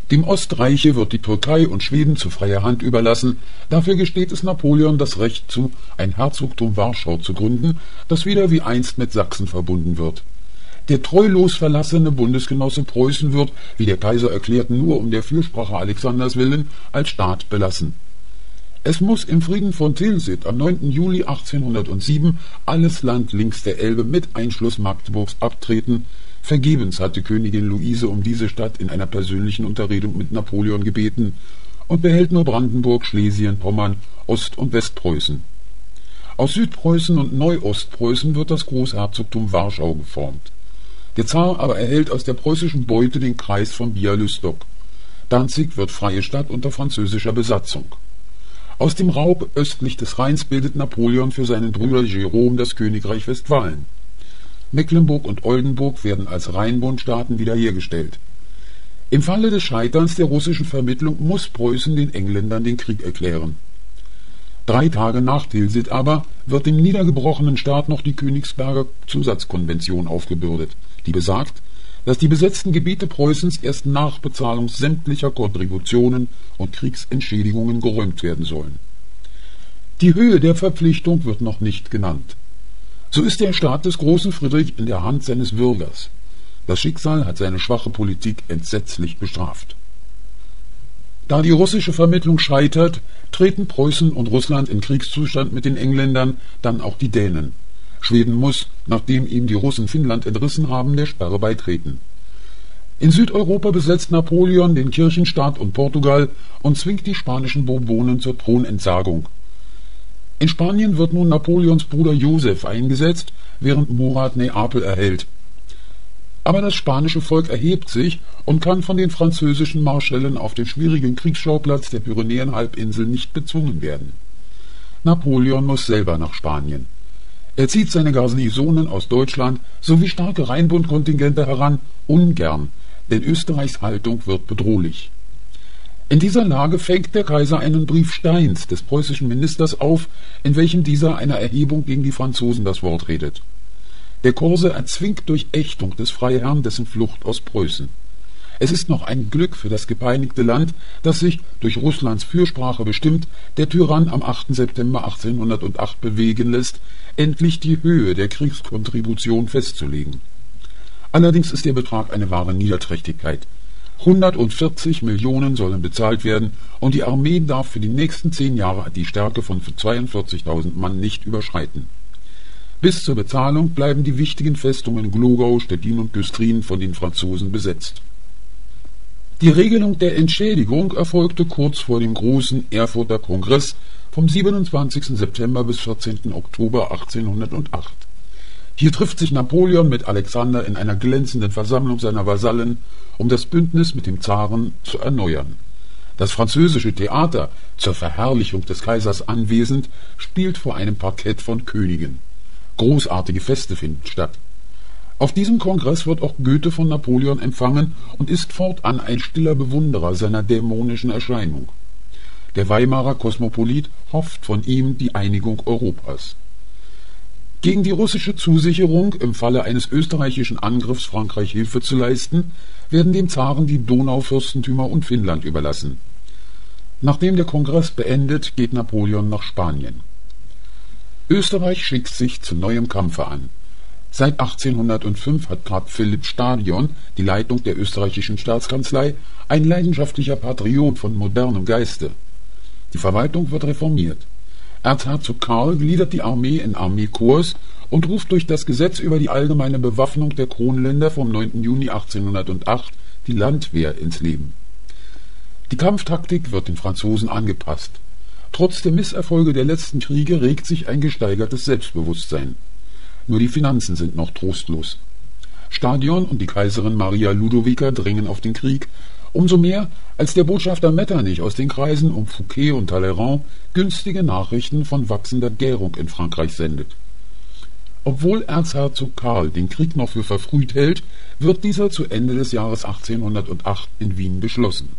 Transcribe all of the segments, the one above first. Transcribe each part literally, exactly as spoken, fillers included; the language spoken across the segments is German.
Dem Ostreiche wird die Türkei und Schweden zu freier Hand überlassen. Dafür gesteht es Napoleon das Recht zu, ein Herzogtum Warschau zu gründen, das wieder wie einst mit Sachsen verbunden wird. Der treulos verlassene Bundesgenosse Preußen wird, wie der Kaiser erklärt, nur um der Fürsprache Alexanders willen, als Staat belassen. Es muss im Frieden von Tilsit am neunten Juli achtzehnhundertsieben alles Land links der Elbe mit Einschluss Magdeburgs abtreten. Vergebens hatte Königin Luise um diese Stadt in einer persönlichen Unterredung mit Napoleon gebeten und behält nur Brandenburg, Schlesien, Pommern, Ost- und Westpreußen. Aus Südpreußen und Neuostpreußen wird das Großherzogtum Warschau geformt. Der Zar aber erhält aus der preußischen Beute den Kreis von Bialystok. Danzig wird freie Stadt unter französischer Besatzung. Aus dem Raub östlich des Rheins bildet Napoleon für seinen Bruder Jérôme das Königreich Westfalen. Mecklenburg und Oldenburg werden als Rheinbundstaaten wiederhergestellt. Im Falle des Scheiterns der russischen Vermittlung muss Preußen den Engländern den Krieg erklären. Drei Tage nach Tilsit aber wird dem niedergebrochenen Staat noch die Königsberger Zusatzkonvention aufgebürdet, die besagt, dass die besetzten Gebiete Preußens erst nach Bezahlung sämtlicher Kontributionen und Kriegsentschädigungen geräumt werden sollen. Die Höhe der Verpflichtung wird noch nicht genannt. So ist der Staat des großen Friedrich in der Hand seines Bürgers. Das Schicksal hat seine schwache Politik entsetzlich bestraft. Da die russische Vermittlung scheitert, treten Preußen und Russland in Kriegszustand mit den Engländern, dann auch die Dänen. Schweden muss, nachdem ihm die Russen Finnland entrissen haben, der Sperre beitreten. In Südeuropa besetzt Napoleon den Kirchenstaat und Portugal und zwingt die spanischen Bourbonen zur Thronentsagung. In Spanien wird nun Napoleons Bruder Joseph eingesetzt, während Murat Neapel erhält. Aber das spanische Volk erhebt sich und kann von den französischen Marschällen auf den schwierigen Kriegsschauplatz der Pyrenäenhalbinsel nicht bezwungen werden. Napoleon muss selber nach Spanien. Er zieht seine Garnisonen aus Deutschland sowie starke Rheinbundkontingente heran, ungern, denn Österreichs Haltung wird bedrohlich. In dieser Lage fängt der Kaiser einen Brief Steins, des preußischen Ministers, auf, in welchem dieser einer Erhebung gegen die Franzosen das Wort redet. Der Korse erzwingt durch Ächtung des Freiherrn dessen Flucht aus Preußen. Es ist noch ein Glück für das gepeinigte Land, dass sich, durch Russlands Fürsprache bestimmt, der Tyrann am achten September achtzehnhundertacht bewegen lässt, endlich die Höhe der Kriegskontribution festzulegen. Allerdings ist der Betrag eine wahre Niederträchtigkeit. hundertvierzig Millionen sollen bezahlt werden und die Armee darf für die nächsten zehn Jahre die Stärke von zweiundvierzigtausend Mann nicht überschreiten. Bis zur Bezahlung bleiben die wichtigen Festungen Glogau, Stettin und Güstrin von den Franzosen besetzt. Die Regelung der Entschädigung erfolgte kurz vor dem großen Erfurter Kongress vom siebenundzwanzigsten September bis vierzehnten Oktober achtzehnhundertacht. Hier trifft sich Napoleon mit Alexander in einer glänzenden Versammlung seiner Vasallen, um das Bündnis mit dem Zaren zu erneuern. Das französische Theater, zur Verherrlichung des Kaisers anwesend, spielt vor einem Parkett von Königen. Großartige Feste finden statt. Auf diesem Kongress wird auch Goethe von Napoleon empfangen und ist fortan ein stiller Bewunderer seiner dämonischen Erscheinung. Der Weimarer Kosmopolit hofft von ihm die Einigung Europas. Gegen die russische Zusicherung, im Falle eines österreichischen Angriffs Frankreich Hilfe zu leisten, werden dem Zaren die Donaufürstentümer und Finnland überlassen. Nachdem der Kongress beendet, geht Napoleon nach Spanien. Österreich schickt sich zu neuem Kampfe an. Seit achtzehnhundertfünf hat Graf Philipp Stadion die Leitung der österreichischen Staatskanzlei, ein leidenschaftlicher Patriot von modernem Geiste. Die Verwaltung wird reformiert. Erzherzog Karl gliedert die Armee in Armeekorps und ruft durch das Gesetz über die allgemeine Bewaffnung der Kronländer vom neunten Juni achtzehnhundertacht die Landwehr ins Leben. Die Kampftaktik wird den Franzosen angepasst. Trotz der Misserfolge der letzten Kriege regt sich ein gesteigertes Selbstbewusstsein. Nur die Finanzen sind noch trostlos. Stadion und die Kaiserin Maria Ludovica dringen auf den Krieg, umso mehr, als der Botschafter Metternich aus den Kreisen um Fouquet und Talleyrand günstige Nachrichten von wachsender Gärung in Frankreich sendet. Obwohl Erzherzog Karl den Krieg noch für verfrüht hält, wird dieser zu Ende des Jahres achtzehnhundertacht in Wien beschlossen.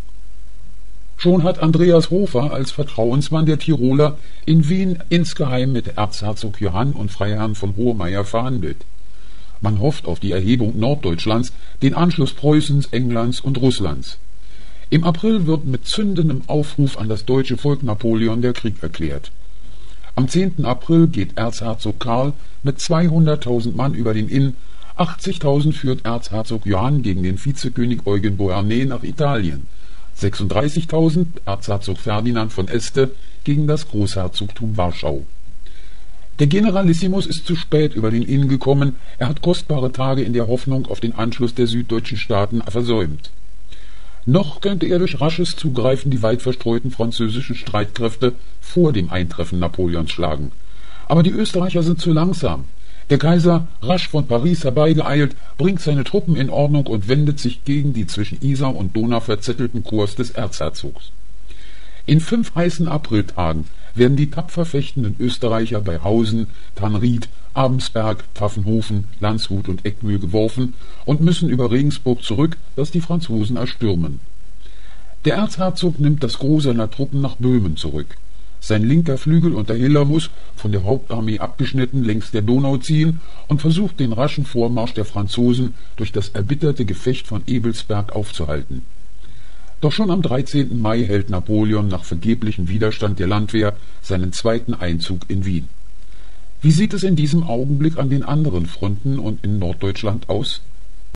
Schon hat Andreas Hofer als Vertrauensmann der Tiroler in Wien insgeheim mit Erzherzog Johann und Freiherrn von Hohemayr verhandelt. Man hofft auf die Erhebung Norddeutschlands, den Anschluss Preußens, Englands und Russlands. Im April wird mit zündendem Aufruf an das deutsche Volk Napoleon der Krieg erklärt. Am zehnten April geht Erzherzog Karl mit zweihunderttausend Mann über den Inn, achtzigtausend führt Erzherzog Johann gegen den Vizekönig Eugen Beauharnais nach Italien, sechsunddreißigtausend Erzherzog Ferdinand von Este gegen das Großherzogtum Warschau. Der Generalissimus ist zu spät über den Inn gekommen, er hat kostbare Tage in der Hoffnung auf den Anschluss der süddeutschen Staaten versäumt. Noch könnte er durch rasches Zugreifen die weit verstreuten französischen Streitkräfte vor dem Eintreffen Napoleons schlagen. Aber die Österreicher sind zu langsam. Der Kaiser, rasch von Paris herbeigeeilt, bringt seine Truppen in Ordnung und wendet sich gegen die zwischen Isar und Donau verzettelten Korps des Erzherzogs. In fünf heißen Apriltagen werden die tapfer fechtenden Österreicher bei Hausen, Tanried, Abensberg, Pfaffenhofen, Landshut und Eckmühl geworfen und müssen über Regensburg zurück, das die Franzosen erstürmen. Der Erzherzog nimmt das Gros seiner Truppen nach Böhmen zurück. Sein linker Flügel unter Hiller muss, von der Hauptarmee abgeschnitten, längs der Donau ziehen und versucht den raschen Vormarsch der Franzosen durch das erbitterte Gefecht von Ebelsberg aufzuhalten. Doch schon am dreizehnten Mai hält Napoleon nach vergeblichem Widerstand der Landwehr seinen zweiten Einzug in Wien. Wie sieht es in diesem Augenblick an den anderen Fronten und in Norddeutschland aus?